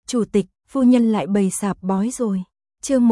Chủ tịch, phu nhân lại bày sạp bói rồi. Chương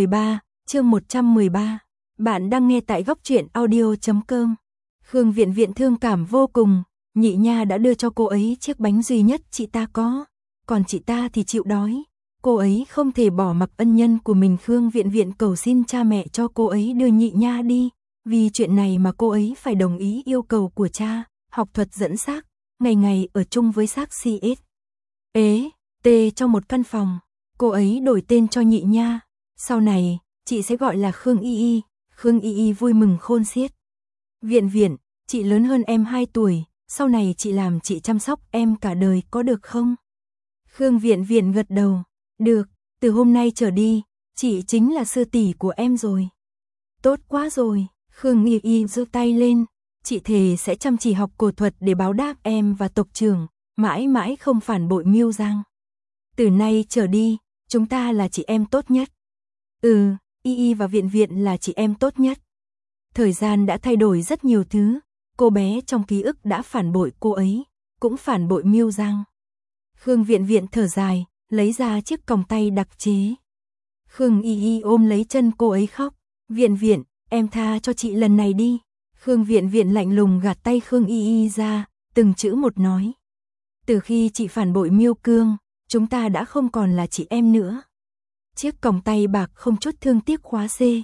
113. Bạn đang nghe tại góc truyện audio.com. Khương Viện Viện thương cảm vô cùng, nhị nha đã đưa cho cô ấy chiếc bánh duy nhất chị ta có, còn chị ta thì chịu đói. Cô ấy không thể bỏ mặc ân nhân của mình. Khương Viện Viện cầu xin cha mẹ cho cô ấy đưa nhị nha đi, vì chuyện này mà cô ấy phải đồng ý yêu cầu của cha, học thuật dẫn xác, ngày ngày ở chung với xác CS. Trong một căn phòng, cô ấy đổi tên cho nhị nha, sau này, chị sẽ gọi là Khương Y Y. Khương Y Y vui mừng khôn xiết. Viện Viện, chị lớn hơn em 2 tuổi, sau này chị làm chị chăm sóc em cả đời có được không? Khương Viện Viện gật đầu, được, từ hôm nay trở đi, chị chính là sư tỷ của em rồi. Tốt quá rồi, Khương Y Y giơ tay lên, chị thề sẽ chăm chỉ học cổ thuật để báo đáp em và tộc trưởng, mãi mãi không phản bội Miêu Giang. Từ nay trở đi, chúng ta là chị em tốt nhất. Y Y và Viện Viện là chị em tốt nhất. Thời gian đã thay đổi rất nhiều thứ, cô bé trong ký ức đã phản bội cô ấy, cũng phản bội Miêu Giang. Khương Viện Viện thở dài, lấy ra chiếc còng tay đặc chế. Khương Y Y ôm lấy chân cô ấy khóc, Viện Viện, em tha cho chị lần này đi. Khương Viện Viện lạnh lùng gạt tay Khương Y Y ra, từng chữ một nói. Từ khi chị phản bội Miêu Cương, chúng ta đã không còn là chị em nữa. Chiếc còng tay bạc không chút thương tiếc khóa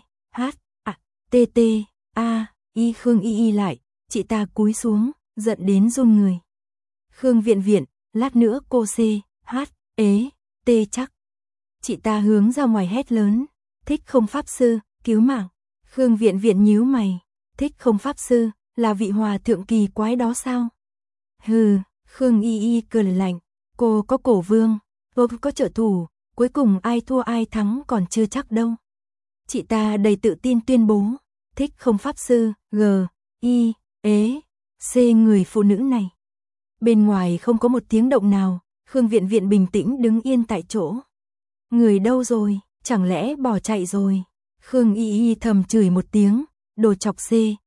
C.H.A.T.T.A.I. Khương Y Y lại, chị ta cúi xuống, giận đến run người. Khương Viện Viện, lát nữa cô C.H.E.T. chắc. Chị ta hướng ra ngoài hét lớn, thích không pháp sư, cứu mạng. Khương Viện Viện nhíu mày, thích không pháp sư, là vị hòa thượng kỳ quái đó sao? Hừ, Khương Y Y cười lạnh, cô có cổ vương, cô có trợ thủ, cuối cùng ai thua ai thắng còn chưa chắc đâu. Chị ta đầy tự tin tuyên bố, thích không pháp sư, G.I.E.C. người phụ nữ này. Bên ngoài không có một tiếng động nào, Khương Viện Viện bình tĩnh đứng yên tại chỗ. Người đâu rồi, chẳng lẽ bỏ chạy rồi? Khương Y Y thầm chửi một tiếng, đồ chọc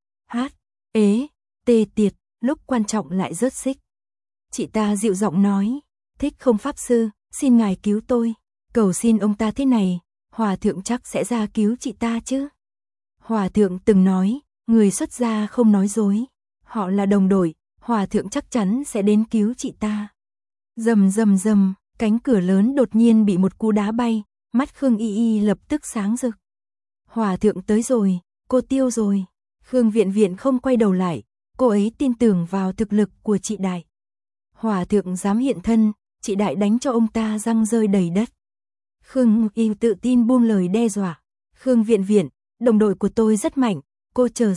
C.H.E.T. tiệt, lúc quan trọng lại rớt xích. Chị ta dịu giọng nói, thích không pháp sư, xin ngài cứu tôi, cầu xin ông ta thế này, hòa thượng chắc sẽ ra cứu chị ta chứ. Hòa thượng từng nói, người xuất gia không nói dối, họ là đồng đội, hòa thượng chắc chắn sẽ đến cứu chị ta. Rầm rầm rầm, cánh cửa lớn đột nhiên bị một cú đá bay, mắt Khương Y Y lập tức sáng rực. Hòa thượng tới rồi, cô tiêu rồi. Khương Viện Viện không quay đầu lại, cô ấy tin tưởng vào thực lực của chị Đại. Hòa thượng dám hiện thân, chị Đại đánh cho ông ta răng rơi đầy đất. Khương Y tự tin buông lời đe dọa. Khương Viện Viện, đồng đội của tôi rất mạnh, cô chờ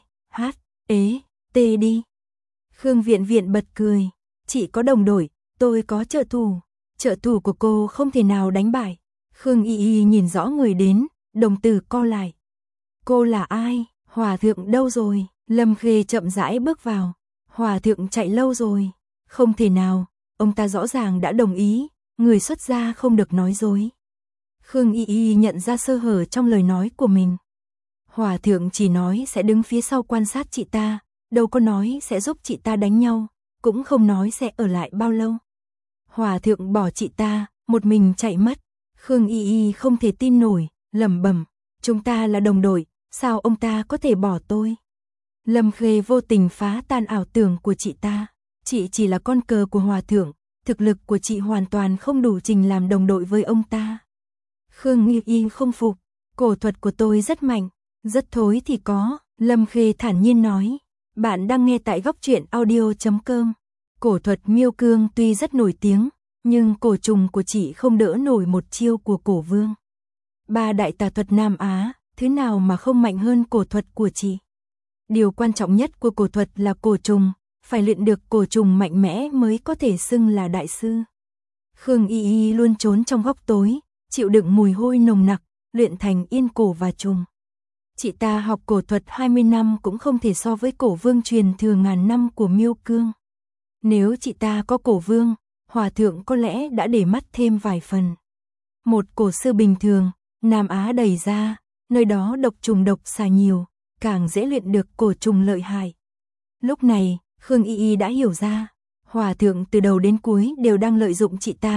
C.H.E.T. đi. Khương Viện Viện bật cười, chị có đồng đội, tôi có trợ thủ của cô không thể nào đánh bại. Khương Y Y nhìn rõ người đến, đồng tử co lại. Cô là ai? Hòa thượng đâu rồi? Lâm Khê chậm rãi bước vào. Hòa thượng chạy lâu rồi. Không thể nào, ông ta rõ ràng đã đồng ý, người xuất gia không được nói dối. Khương Y Y nhận ra sơ hở trong lời nói của mình. Hòa thượng chỉ nói sẽ đứng phía sau quan sát chị ta, đâu có nói sẽ giúp chị ta đánh nhau, cũng không nói sẽ ở lại bao lâu. Hòa thượng bỏ chị ta, một mình chạy mất. Khương Y Y không thể tin nổi, lẩm bẩm, chúng ta là đồng đội, sao ông ta có thể bỏ tôi? Lâm Khê vô tình phá tan ảo tưởng của chị ta, chị chỉ là con cờ của hòa thượng, thực lực của chị hoàn toàn không đủ trình làm đồng đội với ông ta. Khương Y Y không phục, cổ thuật của tôi rất mạnh, rất thối thì có, Lâm Khê thản nhiên nói. Bạn đang nghe tại góc truyện audio.com. Cổ thuật Miêu Cương tuy rất nổi tiếng, nhưng cổ trùng của chị không đỡ nổi một chiêu của cổ vương. 3 đại tà thuật Nam Á, thứ nào mà không mạnh hơn cổ thuật của chị? Điều quan trọng nhất của cổ thuật là cổ trùng, phải luyện được cổ trùng mạnh mẽ mới có thể xưng là đại sư. Khương Y Y luôn trốn trong góc tối, chịu đựng mùi hôi nồng nặc, luyện thành yên cổ và trùng. Chị ta học cổ thuật 20 năm cũng không thể so với cổ vương truyền thừa ngàn năm của Miêu Cương. Nếu chị ta có cổ vương, hòa thượng có lẽ đã để mắt thêm vài phần. Một cổ sư bình thường, Nam Á đầy ra, nơi đó độc trùng độc xà nhiều, càng dễ luyện được cổ trùng lợi hại. Lúc này, Khương Y Y đã hiểu ra, hòa thượng từ đầu đến cuối đều đang lợi dụng chị ta,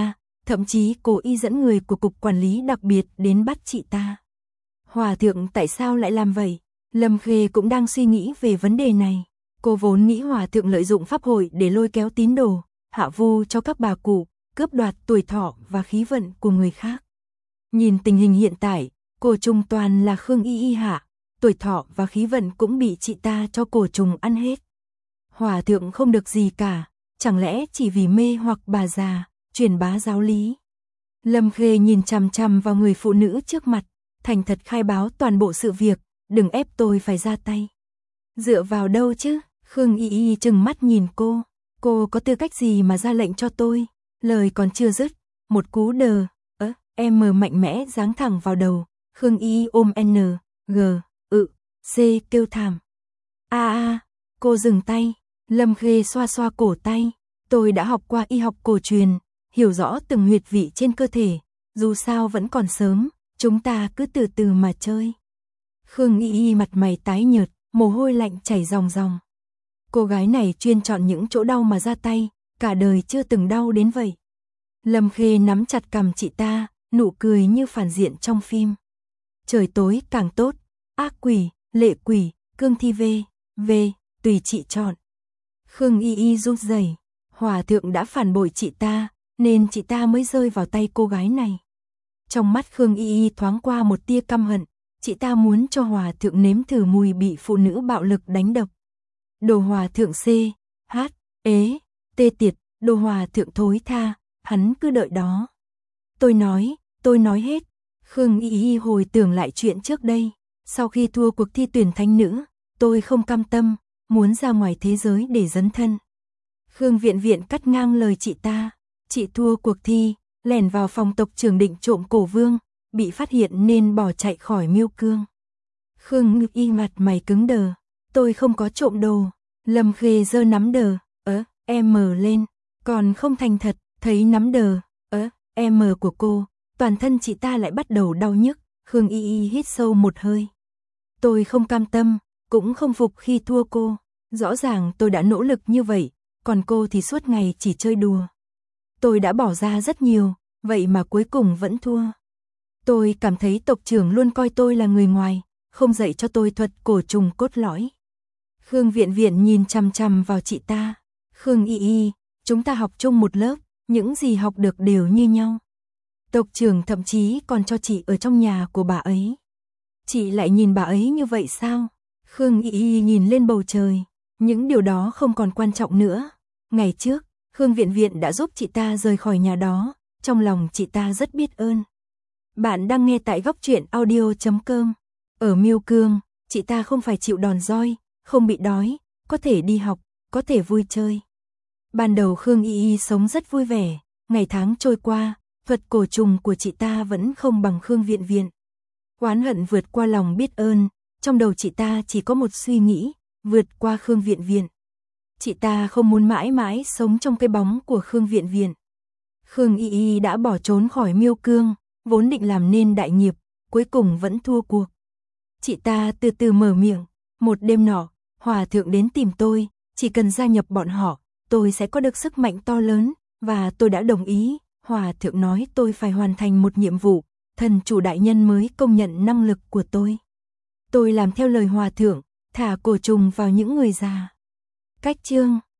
thậm chí cố ý dẫn người của cục quản lý đặc biệt đến bắt chị ta. Hòa thượng tại sao lại làm vậy? Lâm Khê cũng đang suy nghĩ về vấn đề này. Cô vốn nghĩ hòa thượng lợi dụng pháp hội để lôi kéo tín đồ, hạ vu cho các bà cụ, cướp đoạt tuổi thọ và khí vận của người khác. Nhìn tình hình hiện tại, cổ trùng toàn là Khương Y Y hạ, tuổi thọ và khí vận cũng bị chị ta cho cổ trùng ăn hết. Hòa thượng không được gì cả, chẳng lẽ chỉ vì mê hoặc bà già, truyền bá giáo lý. Lâm Khê nhìn chằm chằm vào người phụ nữ trước mặt, thành thật khai báo toàn bộ sự việc, đừng ép tôi phải ra tay. Dựa vào đâu chứ? Khương Y Y trừng mắt nhìn cô có tư cách gì mà ra lệnh cho tôi? Lời còn chưa dứt, một cú đờ, M mạnh mẽ giáng thẳng vào đầu, Khương Y Y ôm N, G, C kêu thảm. Cô dừng tay, Lâm Khê xoa xoa cổ tay, tôi đã học qua y học cổ truyền, hiểu rõ từng huyệt vị trên cơ thể, dù sao vẫn còn sớm, chúng ta cứ từ từ mà chơi. Khương Y Y mặt mày tái nhợt, mồ hôi lạnh chảy ròng ròng. Cô gái này chuyên chọn những chỗ đau mà ra tay, cả đời chưa từng đau đến vậy. Lâm Khê nắm chặt cằm chị ta, nụ cười như phản diện trong phim. Trời tối càng tốt, ác quỷ, lệ quỷ, cương thi V, tùy chị chọn. Khương Y Y run rẩy, hòa thượng đã phản bội chị ta, nên chị ta mới rơi vào tay cô gái này. Trong mắt Khương Y Y thoáng qua một tia căm hận, chị ta muốn cho hòa thượng nếm thử mùi bị phụ nữ bạo lực đánh đập. Đồ hòa thượng C, H, ế, tê tiệt, đồ hòa thượng thối tha, hắn cứ đợi đó. Tôi nói hết. Khương Y Y hồi tưởng lại chuyện trước đây, sau khi thua cuộc thi tuyển thánh nữ, tôi không cam tâm, muốn ra ngoài thế giới để dấn thân. Khương Viện cắt ngang lời chị ta, chị thua cuộc thi, lẻn vào phòng tộc trưởng định trộm cổ vương, bị phát hiện nên bỏ chạy khỏi Miêu Cương. Khương Y mặt mày cứng đờ, tôi không có trộm đồ. Lâm Khê giơ nắm đờ, M lên, còn không thành thật, thấy nắm đờ, M của cô, toàn thân chị ta lại bắt đầu đau nhức. Khương Y Y hít sâu một hơi. Tôi không cam tâm, cũng không phục khi thua cô. Rõ ràng tôi đã nỗ lực như vậy, còn cô thì suốt ngày chỉ chơi đùa. Tôi đã bỏ ra rất nhiều, vậy mà cuối cùng vẫn thua. Tôi cảm thấy tộc trưởng luôn coi tôi là người ngoài, không dạy cho tôi thuật cổ trùng cốt lõi. Khương Viện nhìn chằm chằm vào chị ta. Khương Y Y, chúng ta học chung một lớp, những gì học được đều như nhau. Tộc trưởng thậm chí còn cho chị ở trong nhà của bà ấy. Chị lại nhìn bà ấy như vậy sao? Khương Y Y nhìn lên bầu trời. Những điều đó không còn quan trọng nữa. Ngày trước, Khương Viện đã giúp chị ta rời khỏi nhà đó. Trong lòng chị ta rất biết ơn. Bạn đang nghe tại Góc Truyện Audio.com. Ở Miêu Cương, chị ta không phải chịu đòn roi, không bị đói, có thể đi học, có thể vui chơi. Ban đầu Khương Y Y sống rất vui vẻ, ngày tháng trôi qua, thuật cổ trùng của chị ta vẫn không bằng Khương Viện. Oán hận vượt qua lòng biết ơn, trong đầu chị ta chỉ có một suy nghĩ, vượt qua Khương Viện. Chị ta không muốn mãi mãi sống trong cái bóng của Khương Viện. Khương Y Y đã bỏ trốn khỏi Miêu Cương, vốn định làm nên đại nghiệp, cuối cùng vẫn thua cuộc. Chị ta từ từ mở miệng, một đêm nọ, hòa thượng đến tìm tôi, chỉ cần gia nhập bọn họ, tôi sẽ có được sức mạnh to lớn, và tôi đã đồng ý. Hòa thượng nói tôi phải hoàn thành một nhiệm vụ, thần chủ đại nhân mới công nhận năng lực của tôi. Tôi làm theo lời hòa thượng, thả cổ trùng vào những người già. Cách chương